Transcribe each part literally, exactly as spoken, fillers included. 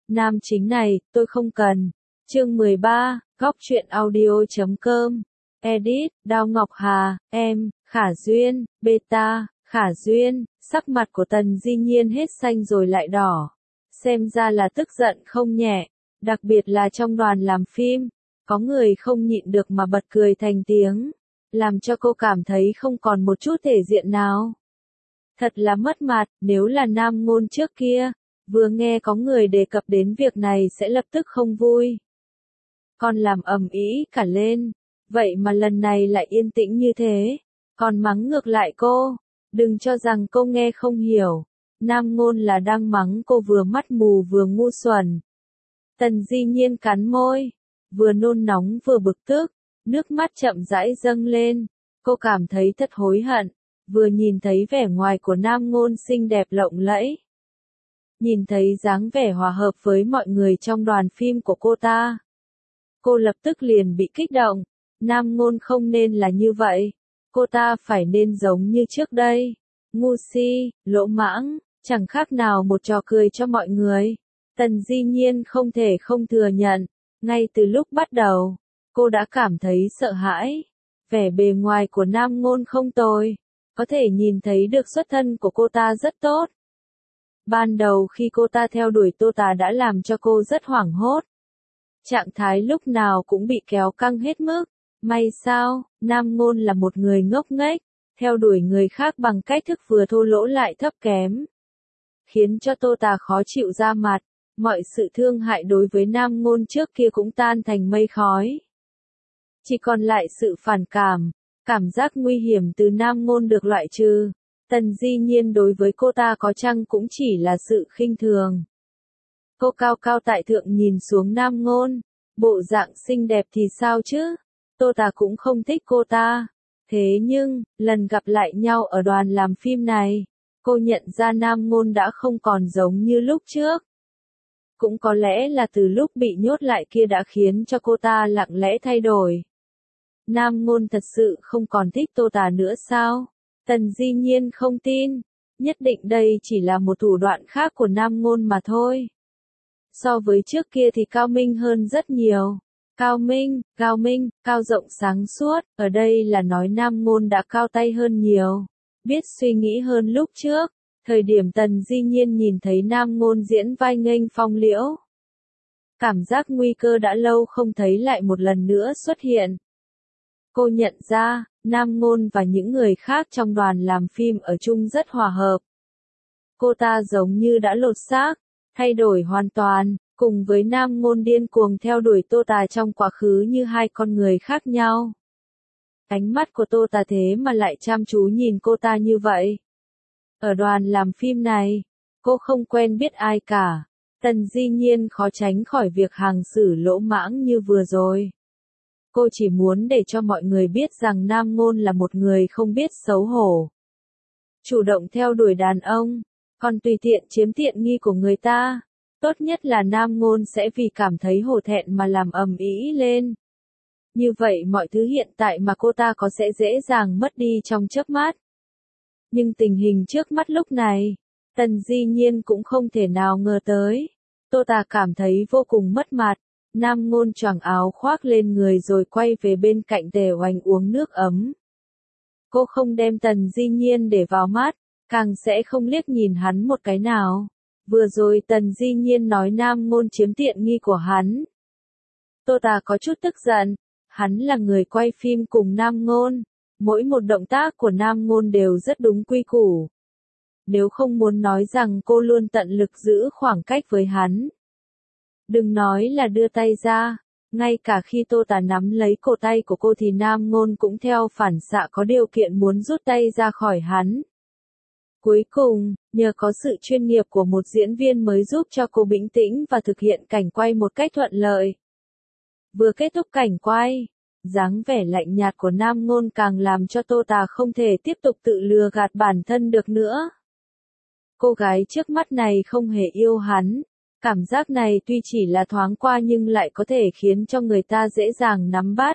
Nam chính này, tôi không cần. Chương mười ba, góc truyện audio chấm com. Edit, Đao Ngọc Hà, em, Khả Duyên, Beta, Khả Duyên, sắc mặt của Tần Di Nhiên hết xanh rồi lại đỏ. Xem ra là tức giận không nhẹ, đặc biệt là trong đoàn làm phim, có người không nhịn được mà bật cười thành tiếng, làm cho cô cảm thấy không còn một chút thể diện nào. Thật là mất mặt, nếu là Nam Ngôn trước kia, vừa nghe có người đề cập đến việc này sẽ lập tức không vui. Còn làm ầm ĩ cả lên, vậy mà lần này lại yên tĩnh như thế, còn mắng ngược lại cô, đừng cho rằng cô nghe không hiểu. Nam Ngôn là đang mắng cô vừa mắt mù vừa ngu xuẩn. Tần Di Nhiên cắn môi, vừa nôn nóng vừa bực tức, nước mắt chậm rãi dâng lên, cô cảm thấy thật hối hận, vừa nhìn thấy vẻ ngoài của Nam Ngôn xinh đẹp lộng lẫy. Nhìn thấy dáng vẻ hòa hợp với mọi người trong đoàn phim của cô ta. Cô lập tức liền bị kích động, Nam Ngôn không nên là như vậy, cô ta phải nên giống như trước đây, ngu si, lỗ mãng, chẳng khác nào một trò cười cho mọi người. Tần Di Nhiên không thể không thừa nhận, ngay từ lúc bắt đầu, cô đã cảm thấy sợ hãi. Vẻ bề ngoài của Nam Ngôn không tồi, có thể nhìn thấy được xuất thân của cô ta rất tốt. Ban đầu khi cô ta theo đuổi Tô Tà đã làm cho cô rất hoảng hốt. Trạng thái lúc nào cũng bị kéo căng hết mức. May sao, Nam Ngôn là một người ngốc nghếch, theo đuổi người khác bằng cách thức vừa thô lỗ lại thấp kém, khiến cho Tô Tà khó chịu ra mặt. Mọi sự thương hại đối với Nam Ngôn trước kia cũng tan thành mây khói. Chỉ còn lại sự phản cảm, cảm giác nguy hiểm từ Nam Ngôn được loại trừ. Tần Di Nhiên đối với cô ta có chăng cũng chỉ là sự khinh thường. Cô cao cao tại thượng nhìn xuống Nam Ngôn, bộ dạng xinh đẹp thì sao chứ? Tô Tà cũng không thích cô ta. Thế nhưng, lần gặp lại nhau ở đoàn làm phim này, cô nhận ra Nam Ngôn đã không còn giống như lúc trước. Cũng có lẽ là từ lúc bị nhốt lại kia đã khiến cho cô ta lặng lẽ thay đổi. Nam Ngôn thật sự không còn thích Tô Tà nữa sao? Tần Di Nhiên không tin, nhất định đây chỉ là một thủ đoạn khác của Nam Ngôn mà thôi. So với trước kia thì cao minh hơn rất nhiều. Cao minh, cao minh, cao rộng sáng suốt, ở đây là nói Nam Ngôn đã cao tay hơn nhiều, biết suy nghĩ hơn lúc trước. Thời điểm Tần Di Nhiên nhìn thấy Nam Ngôn diễn vai nghênh phong liễu, cảm giác nguy cơ đã lâu không thấy lại một lần nữa xuất hiện. Cô nhận ra, Nam Ngôn và những người khác trong đoàn làm phim ở chung rất hòa hợp. Cô ta giống như đã lột xác, thay đổi hoàn toàn, cùng với Nam Ngôn điên cuồng theo đuổi Tô Tà trong quá khứ như hai con người khác nhau. Ánh mắt của Tô Tà thế mà lại chăm chú nhìn cô ta như vậy. Ở đoàn làm phim này, cô không quen biết ai cả. Tần Di Nhiên khó tránh khỏi việc hành xử lỗ mãng như vừa rồi. Cô chỉ muốn để cho mọi người biết rằng Nam Ngôn là một người không biết xấu hổ. Chủ động theo đuổi đàn ông, còn tùy tiện chiếm tiện nghi của người ta. Tốt nhất là Nam Ngôn sẽ vì cảm thấy hổ thẹn mà làm ầm ĩ lên. Như vậy mọi thứ hiện tại mà cô ta có sẽ dễ dàng mất đi trong chớp mắt. Nhưng tình hình trước mắt lúc này, Tần Di Nhiên cũng không thể nào ngờ tới. Tô Tà cảm thấy vô cùng mất mặt. Nam Ngôn choàng áo khoác lên người rồi quay về bên cạnh Tề Oanh uống nước ấm. Cô không đem Tần Di Nhiên để vào mắt, càng sẽ không liếc nhìn hắn một cái nào. Vừa rồi Tần Di Nhiên nói Nam Ngôn chiếm tiện nghi của hắn. Tô Tà có chút tức giận, hắn là người quay phim cùng Nam Ngôn. Mỗi một động tác của Nam Ngôn đều rất đúng quy củ. Nếu không muốn nói rằng cô luôn tận lực giữ khoảng cách với hắn. Đừng nói là đưa tay ra, ngay cả khi Tô Tà nắm lấy cổ tay của cô thì Nam Ngôn cũng theo phản xạ có điều kiện muốn rút tay ra khỏi hắn. Cuối cùng, nhờ có sự chuyên nghiệp của một diễn viên mới giúp cho cô bình tĩnh và thực hiện cảnh quay một cách thuận lợi. Vừa kết thúc cảnh quay, dáng vẻ lạnh nhạt của Nam Ngôn càng làm cho Tô Tà không thể tiếp tục tự lừa gạt bản thân được nữa. Cô gái trước mắt này không hề yêu hắn. Cảm giác này tuy chỉ là thoáng qua nhưng lại có thể khiến cho người ta dễ dàng nắm bắt.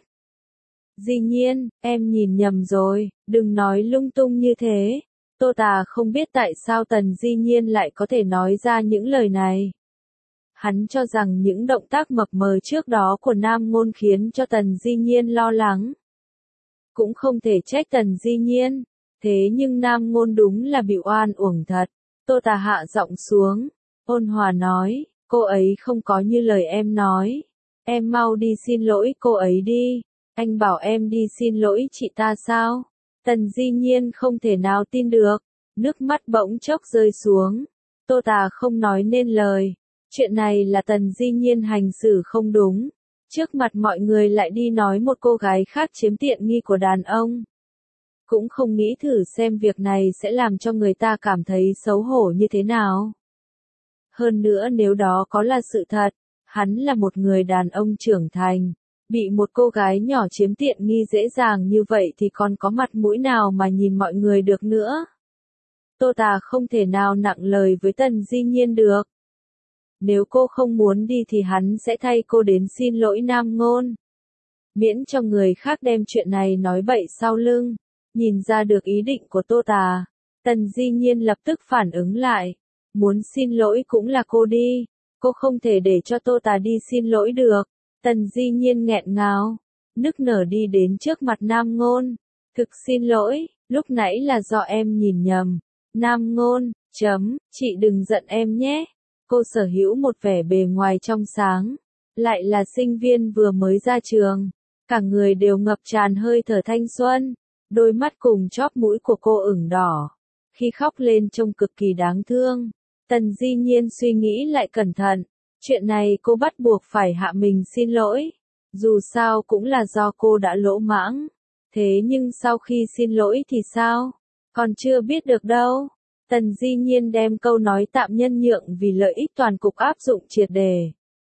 Di Nhiên, em nhìn nhầm rồi, đừng nói lung tung như thế. Tô Tà không biết tại sao Tần Di Nhiên lại có thể nói ra những lời này. Hắn cho rằng những động tác mập mờ trước đó của Nam Ngôn khiến cho Tần Di Nhiên lo lắng. Cũng không thể trách Tần Di Nhiên, thế nhưng Nam Ngôn đúng là bị oan uổng thật. Tô Tà hạ giọng xuống, ôn hòa nói, cô ấy không có như lời em nói. Em mau đi xin lỗi cô ấy đi. Anh bảo em đi xin lỗi chị ta sao? Tần Di Nhiên không thể nào tin được, nước mắt bỗng chốc rơi xuống. Tô Tà không nói nên lời. Chuyện này là Tần Di Nhiên hành xử không đúng. Trước mặt mọi người lại đi nói một cô gái khác chiếm tiện nghi của đàn ông. Cũng không nghĩ thử xem việc này sẽ làm cho người ta cảm thấy xấu hổ như thế nào. Hơn nữa nếu đó có là sự thật, hắn là một người đàn ông trưởng thành, bị một cô gái nhỏ chiếm tiện nghi dễ dàng như vậy thì còn có mặt mũi nào mà nhìn mọi người được nữa. Tô Tà không thể nào nặng lời với Tần Di Nhiên được. Nếu cô không muốn đi thì hắn sẽ thay cô đến xin lỗi Nam Ngôn. Miễn cho người khác đem chuyện này nói bậy sau lưng. Nhìn ra được ý định của Tô Tà, Tần Di Nhiên lập tức phản ứng lại. Muốn xin lỗi cũng là cô đi. Cô không thể để cho Tô Tà đi xin lỗi được. Tần Di Nhiên nghẹn ngào, nức nở đi đến trước mặt Nam Ngôn. Thực xin lỗi, lúc nãy là do em nhìn nhầm. Nam Ngôn, chấm, chị đừng giận em nhé. Cô sở hữu một vẻ bề ngoài trong sáng, lại là sinh viên vừa mới ra trường. Cả người đều ngập tràn hơi thở thanh xuân, đôi mắt cùng chóp mũi của cô ửng đỏ. Khi khóc lên trông cực kỳ đáng thương. Tần Di Nhiên suy nghĩ lại cẩn thận. Chuyện này cô bắt buộc phải hạ mình xin lỗi. Dù sao cũng là do cô đã lỗ mãng. Thế nhưng sau khi xin lỗi thì sao? Còn chưa biết được đâu. Tần Di Nhiên đem câu nói tạm nhân nhượng vì lợi ích toàn cục áp dụng triệt đề.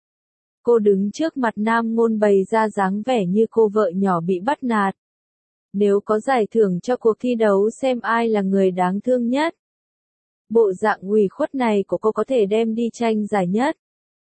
Cô đứng trước mặt Nam Ngôn bày ra dáng vẻ như cô vợ nhỏ bị bắt nạt. Nếu có giải thưởng cho cuộc thi đấu xem ai là người đáng thương nhất. Bộ dạng ủy khuất này của cô có thể đem đi tranh giải nhất.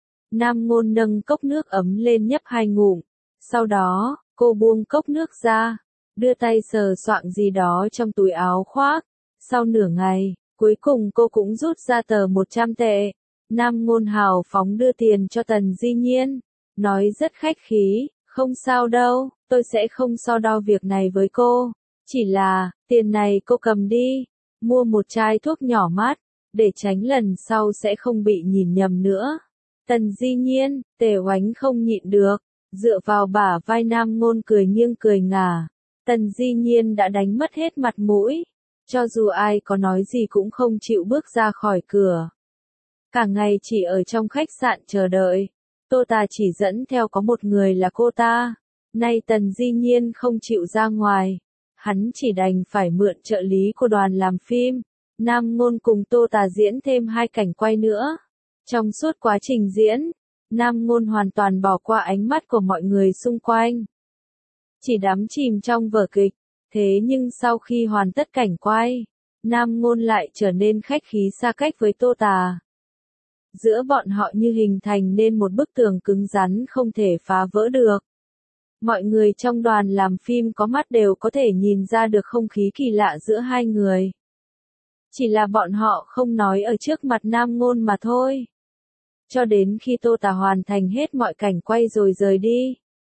Nam Ngôn nâng cốc nước ấm lên nhấp hai ngụm. Sau đó, cô buông cốc nước ra, đưa tay sờ soạng gì đó trong túi áo khoác. Sau nửa ngày, cuối cùng cô cũng rút ra tờ một trăm tệ. Nam Ngôn hào phóng đưa tiền cho Tần Di Nhiên, nói rất khách khí, không sao đâu, tôi sẽ không so đo việc này với cô. Chỉ là, tiền này cô cầm đi, mua một chai thuốc nhỏ mát, để tránh lần sau sẽ không bị nhìn nhầm nữa. Tần Di Nhiên, Tề Oánh không nhịn được, dựa vào bả vai Nam Ngôn cười nghiêng cười ngả. Tần Di Nhiên đã đánh mất hết mặt mũi, cho dù ai có nói gì cũng không chịu bước ra khỏi cửa. Cả ngày chỉ ở trong khách sạn chờ đợi. Tô Tà chỉ dẫn theo có một người là cô ta. Nay Tần Di Nhiên không chịu ra ngoài, hắn chỉ đành phải mượn trợ lý của đoàn làm phim. Nam Ngôn cùng Tô Tà diễn thêm hai cảnh quay nữa. Trong suốt quá trình diễn, Nam Ngôn hoàn toàn bỏ qua ánh mắt của mọi người xung quanh. Chỉ đắm chìm trong vở kịch. Thế nhưng sau khi hoàn tất cảnh quay, Nam Ngôn lại trở nên khách khí xa cách với Tô Tà. Giữa bọn họ như hình thành nên một bức tường cứng rắn không thể phá vỡ được. Mọi người trong đoàn làm phim có mắt đều có thể nhìn ra được không khí kỳ lạ giữa hai người. Chỉ là bọn họ không nói ở trước mặt Nam Ngôn mà thôi. Cho đến khi Tô Tà hoàn thành hết mọi cảnh quay rồi rời đi,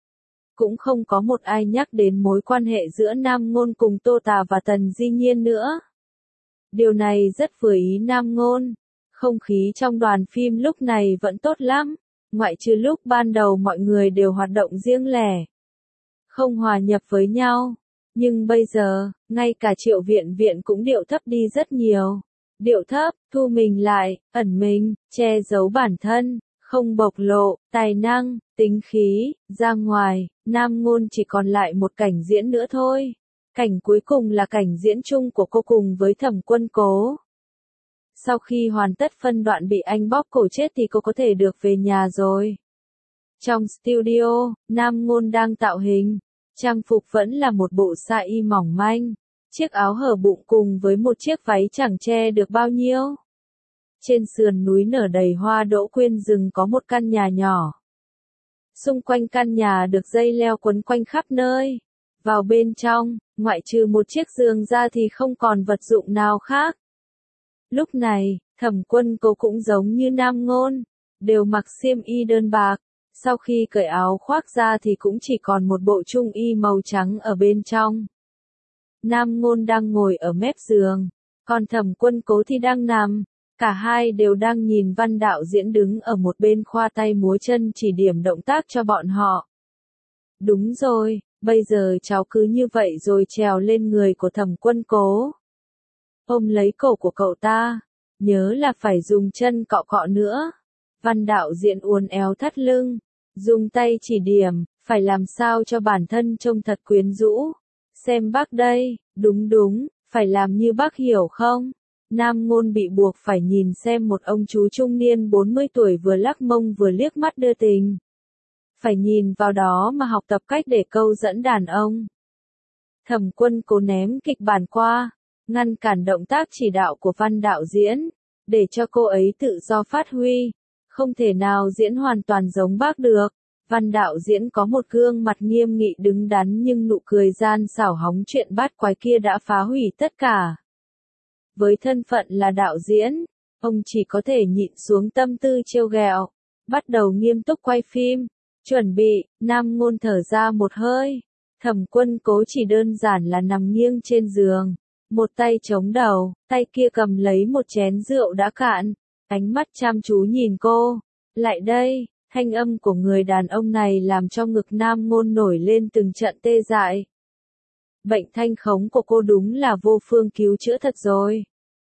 cũng không có một ai nhắc đến mối quan hệ giữa Nam Ngôn cùng Tô Tà và Tần Di Nhiên nữa. Điều này rất vừa ý Nam Ngôn. Không khí trong đoàn phim lúc này vẫn tốt lắm, ngoại trừ lúc ban đầu mọi người đều hoạt động riêng lẻ, không hòa nhập với nhau. Nhưng bây giờ, ngay cả Triệu Viện Viện cũng điệu thấp đi rất nhiều. Điệu thấp, thu mình lại, ẩn mình, che giấu bản thân, không bộc lộ tài năng, tính khí ra ngoài. Nam Ngôn chỉ còn lại một cảnh diễn nữa thôi. Cảnh cuối cùng là cảnh diễn chung của cô cùng với Thẩm Quân Cố. Sau khi hoàn tất phân đoạn bị anh bóp cổ chết thì cô có thể được về nhà rồi. Trong studio, Nam Ngôn đang tạo hình. Trang phục vẫn là một bộ sa y mỏng manh. Chiếc áo hở bụng cùng với một chiếc váy chẳng che được bao nhiêu. Trên sườn núi nở đầy hoa đỗ quyên rừng có một căn nhà nhỏ. Xung quanh căn nhà được dây leo quấn quanh khắp nơi. Vào bên trong, ngoại trừ một chiếc giường ra thì không còn vật dụng nào khác. Lúc này, Thẩm Quân Cố cũng giống như Nam Ngôn, đều mặc xiêm y đơn bạc. Sau khi cởi áo khoác ra thì cũng chỉ còn một bộ trung y màu trắng ở bên trong. Nam Ngôn đang ngồi ở mép giường, còn Thẩm Quân Cố thì đang nằm. Cả hai đều đang nhìn Văn đạo diễn đứng ở một bên khoa tay múa chân chỉ điểm động tác cho bọn họ. Đúng rồi, bây giờ cháu cứ như vậy rồi trèo lên người của Thẩm Quân Cố. Ôm lấy cổ của cậu ta, nhớ là phải dùng chân cọ cọ nữa. Văn đạo diễn uốn éo thắt lưng, dùng tay chỉ điểm, phải làm sao cho bản thân trông thật quyến rũ. Xem bác đây, đúng đúng, phải làm như bác hiểu không? Nam Ngôn bị buộc phải nhìn xem một ông chú trung niên bốn mươi tuổi vừa lắc mông vừa liếc mắt đưa tình. Phải nhìn vào đó mà học tập cách để câu dẫn đàn ông. Thẩm Quân Cố ném kịch bản qua, ngăn cản động tác chỉ đạo của Văn đạo diễn, để cho cô ấy tự do phát huy. Không thể nào diễn hoàn toàn giống bác được. Văn đạo diễn có một gương mặt nghiêm nghị đứng đắn nhưng nụ cười gian xảo hóng chuyện bát quái kia đã phá hủy tất cả. Với thân phận là đạo diễn, ông chỉ có thể nhịn xuống tâm tư trêu ghẹo, bắt đầu nghiêm túc quay phim. Chuẩn bị, Nam Ngôn thở ra một hơi. Thẩm Quân Cố chỉ đơn giản là nằm nghiêng trên giường, một tay chống đầu, tay kia cầm lấy một chén rượu đã cạn, ánh mắt chăm chú nhìn cô. Lại đây, thanh âm của người đàn ông này làm cho ngực Nam Ngôn nổi lên từng trận tê dại. Bệnh thanh khống của cô đúng là vô phương cứu chữa thật rồi.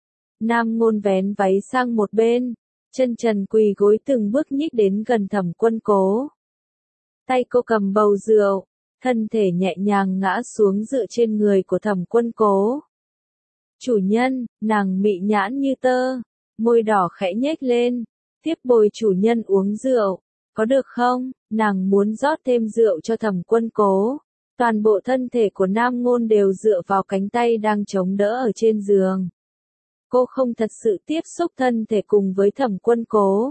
Nam Ngôn vén váy sang một bên, chân trần quỳ gối từng bước nhích đến gần Thẩm Quân Cố. Tay cô cầm bầu rượu, thân thể nhẹ nhàng ngã xuống dựa trên người của Thẩm Quân Cố. Chủ nhân, nàng mị nhãn như tơ, môi đỏ khẽ nhếch lên, tiếp bồi chủ nhân uống rượu, có được không? Nàng muốn rót thêm rượu cho Thẩm Quân Cố. Toàn bộ thân thể của Nam Ngôn đều dựa vào cánh tay đang chống đỡ ở trên giường. Cô không thật sự tiếp xúc thân thể cùng với Thẩm Quân Cố.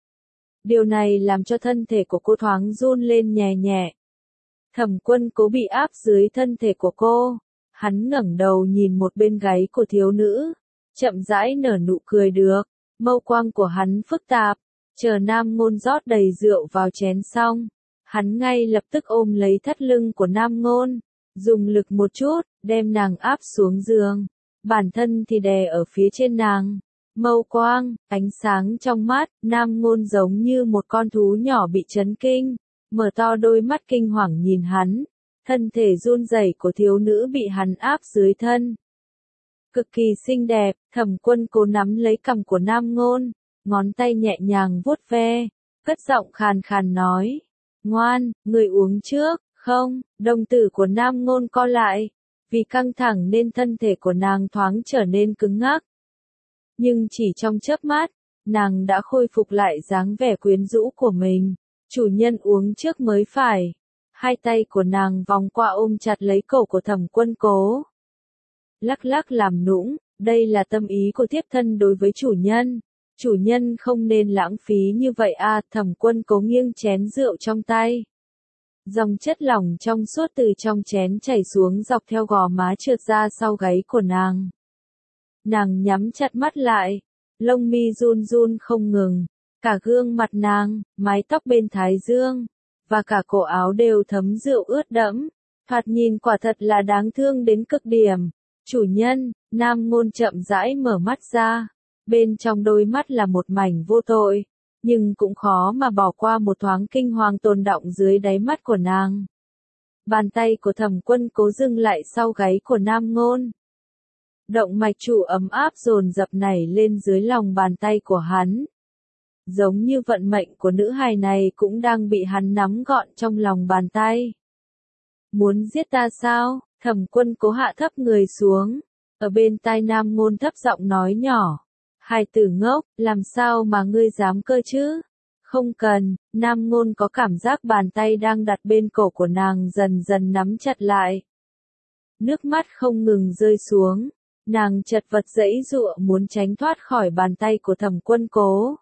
Điều này làm cho thân thể của cô thoáng run lên nhẹ nhẹ. Thẩm Quân Cố bị áp dưới thân thể của cô. Hắn ngẩng đầu nhìn một bên gáy của thiếu nữ, chậm rãi nở nụ cười được. Mâu quang của hắn phức tạp, chờ Nam Ngôn rót đầy rượu vào chén xong. Hắn ngay lập tức ôm lấy thắt lưng của Nam Ngôn, dùng lực một chút, đem nàng áp xuống giường. Bản thân thì đè ở phía trên nàng. Mâu quang, ánh sáng trong mắt, Nam Ngôn giống như một con thú nhỏ bị chấn kinh, mở to đôi mắt kinh hoàng nhìn hắn. Thân thể run rẩy của thiếu nữ bị hắn áp dưới thân. Cực kỳ xinh đẹp, Thẩm Quân Cố nắm lấy cằm của Nam Ngôn, ngón tay nhẹ nhàng vuốt ve, cất giọng khàn khàn nói. Ngoan, người uống trước, không? Đồng tử của Nam Ngôn co lại, vì căng thẳng nên thân thể của nàng thoáng trở nên cứng ngắc. Nhưng chỉ trong chớp mắt, nàng đã khôi phục lại dáng vẻ quyến rũ của mình. Chủ nhân uống trước mới phải. Hai tay của nàng vòng qua ôm chặt lấy cổ của Thẩm Quân Cố. Lắc lắc làm nũng, đây là tâm ý của thiếp thân đối với chủ nhân. Chủ nhân không nên lãng phí như vậy à. Thẩm Quân Cố nghiêng chén rượu trong tay. Dòng chất lỏng trong suốt từ trong chén chảy xuống dọc theo gò má trượt ra sau gáy của nàng. Nàng nhắm chặt mắt lại, lông mi run run không ngừng, cả gương mặt nàng, mái tóc bên thái dương, và cả cổ áo đều thấm rượu ướt đẫm, thoạt nhìn quả thật là đáng thương đến cực điểm. Chủ nhân, Nam Ngôn chậm rãi mở mắt ra, bên trong đôi mắt là một mảnh vô tội, nhưng cũng khó mà bỏ qua một thoáng kinh hoàng tồn đọng dưới đáy mắt của nàng. Bàn tay của Thẩm Quân Cố dừng lại sau gáy của Nam Ngôn. Động mạch trụ ấm áp dồn dập nảy lên dưới lòng bàn tay của hắn. Giống như vận mệnh của nữ hài này cũng đang bị hắn nắm gọn trong lòng bàn tay. Muốn giết ta sao? Thẩm Quân Cố hạ thấp người xuống, ở bên tai Nam Ngôn thấp giọng nói nhỏ. Hài tử ngốc, làm sao mà ngươi dám cơ chứ? Không cần. Nam Ngôn có cảm giác bàn tay đang đặt bên cổ của nàng dần dần nắm chặt lại. Nước mắt không ngừng rơi xuống, nàng chật vật giãy giụa muốn tránh thoát khỏi bàn tay của Thẩm Quân Cố.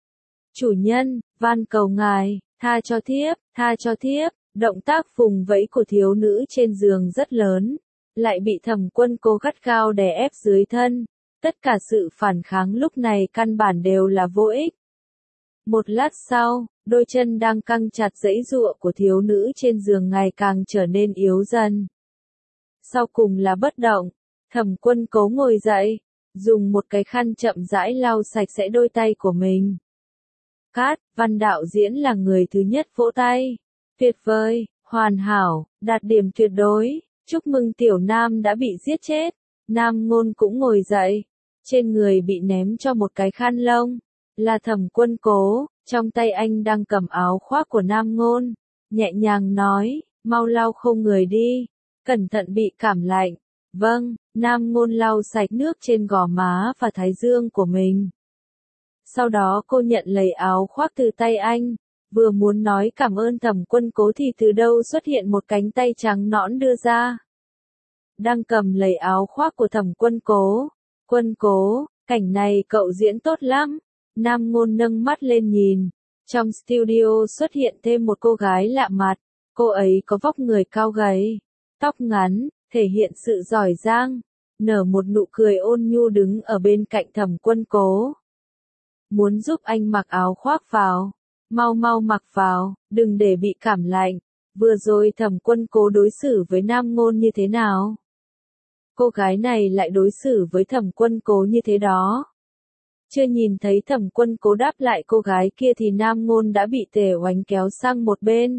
Chủ nhân, van cầu ngài, tha cho thiếp, tha cho thiếp. Động tác vùng vẫy của thiếu nữ trên giường rất lớn, lại bị Thẩm Quân Cố gắt gao đè ép dưới thân. Tất cả sự phản kháng lúc này căn bản đều là vô ích. Một lát sau, đôi chân đang căng chặt giãy giụa của thiếu nữ trên giường ngày càng trở nên yếu dần. Sau cùng là bất động, Thẩm Quân Cố ngồi dậy, dùng một cái khăn chậm rãi lau sạch sẽ đôi tay của mình. Cát, Văn đạo diễn là người thứ nhất vỗ tay. Tuyệt vời, hoàn hảo, đạt điểm tuyệt đối, chúc mừng tiểu nam đã bị giết chết. Nam Ngôn cũng ngồi dậy, trên người bị ném cho một cái khăn lông. Là Thẩm Quân Cố, trong tay anh đang cầm áo khoác của Nam Ngôn, nhẹ nhàng nói, mau lau khô người đi, cẩn thận bị cảm lạnh. Vâng, Nam Ngôn lau sạch nước trên gò má và thái dương của mình. Sau đó cô nhận lấy áo khoác từ tay anh, vừa muốn nói cảm ơn Thẩm Quân Cố thì từ đâu xuất hiện một cánh tay trắng nõn đưa ra. Đang cầm lấy áo khoác của Thẩm Quân Cố. Quân Cố, cảnh này cậu diễn tốt lắm. Nam Ngôn nâng mắt lên nhìn. Trong studio xuất hiện thêm một cô gái lạ mặt. Cô ấy có vóc người cao gầy, tóc ngắn, thể hiện sự giỏi giang, nở một nụ cười ôn nhu đứng ở bên cạnh Thẩm Quân Cố. Muốn giúp anh mặc áo khoác vào. Mau mau mặc vào, đừng để bị cảm lạnh. Vừa rồi Thẩm Quân Cố đối xử với Nam Ngôn như thế nào? Cô gái này lại đối xử với Thẩm Quân Cố như thế đó. Chưa nhìn thấy Thẩm Quân Cố đáp lại cô gái kia thì Nam Ngôn đã bị Tề Oánh kéo sang một bên.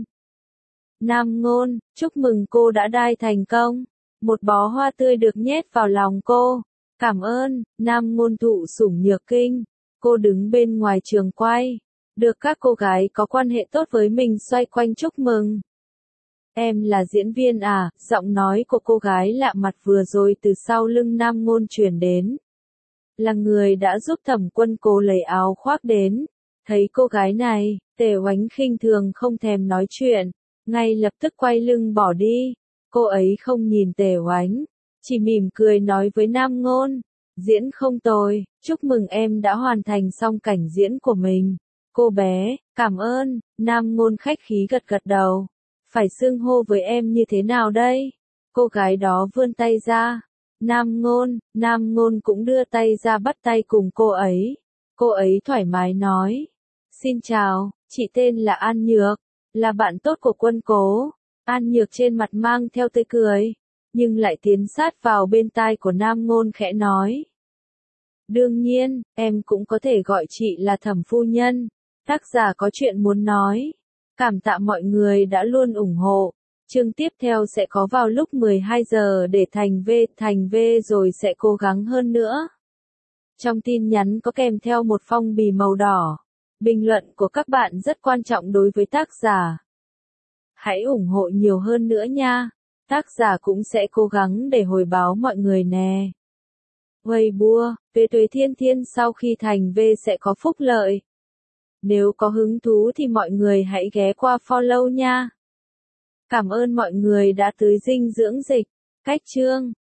Nam Ngôn, chúc mừng cô đã đai thành công. Một bó hoa tươi được nhét vào lòng cô. Cảm ơn, Nam Ngôn thụ sủng nhược kinh. Cô đứng bên ngoài trường quay. Được các cô gái có quan hệ tốt với mình xoay quanh chúc mừng. Em là diễn viên à? Giọng nói của cô gái lạ mặt vừa rồi từ sau lưng Nam Ngôn truyền đến. Là người đã giúp Thẩm Quân Cố lấy áo khoác đến. Thấy cô gái này, Tề Oánh khinh thường không thèm nói chuyện, ngay lập tức quay lưng bỏ đi. Cô ấy không nhìn Tề Oánh, chỉ mỉm cười nói với Nam Ngôn, diễn không tồi, chúc mừng em đã hoàn thành xong cảnh diễn của mình. Cô bé, cảm ơn. Nam Ngôn khách khí gật gật đầu. Phải xưng hô với em như thế nào đây? Cô gái đó vươn tay ra. Nam Ngôn, Nam Ngôn cũng đưa tay ra bắt tay cùng cô ấy. Cô ấy thoải mái nói. Xin chào, chị tên là An Nhược, là bạn tốt của Quân Cố. An Nhược trên mặt mang theo tươi cười, nhưng lại tiến sát vào bên tai của Nam Ngôn khẽ nói. Đương nhiên, em cũng có thể gọi chị là Thẩm phu nhân. Tác giả có chuyện muốn nói. Cảm tạ mọi người đã luôn ủng hộ. Chương tiếp theo sẽ có vào lúc mười hai giờ để thành V, thành V rồi sẽ cố gắng hơn nữa. Trong tin nhắn có kèm theo một phong bì màu đỏ. Bình luận của các bạn rất quan trọng đối với tác giả. Hãy ủng hộ nhiều hơn nữa nha. Tác giả cũng sẽ cố gắng để hồi báo mọi người nè. Weibo, về Tuế Thiên Thiên sau khi thành V sẽ có phúc lợi. Nếu có hứng thú thì mọi người hãy ghé qua follow nha. Cảm ơn mọi người đã tới dinh dưỡng dịch. Cách chương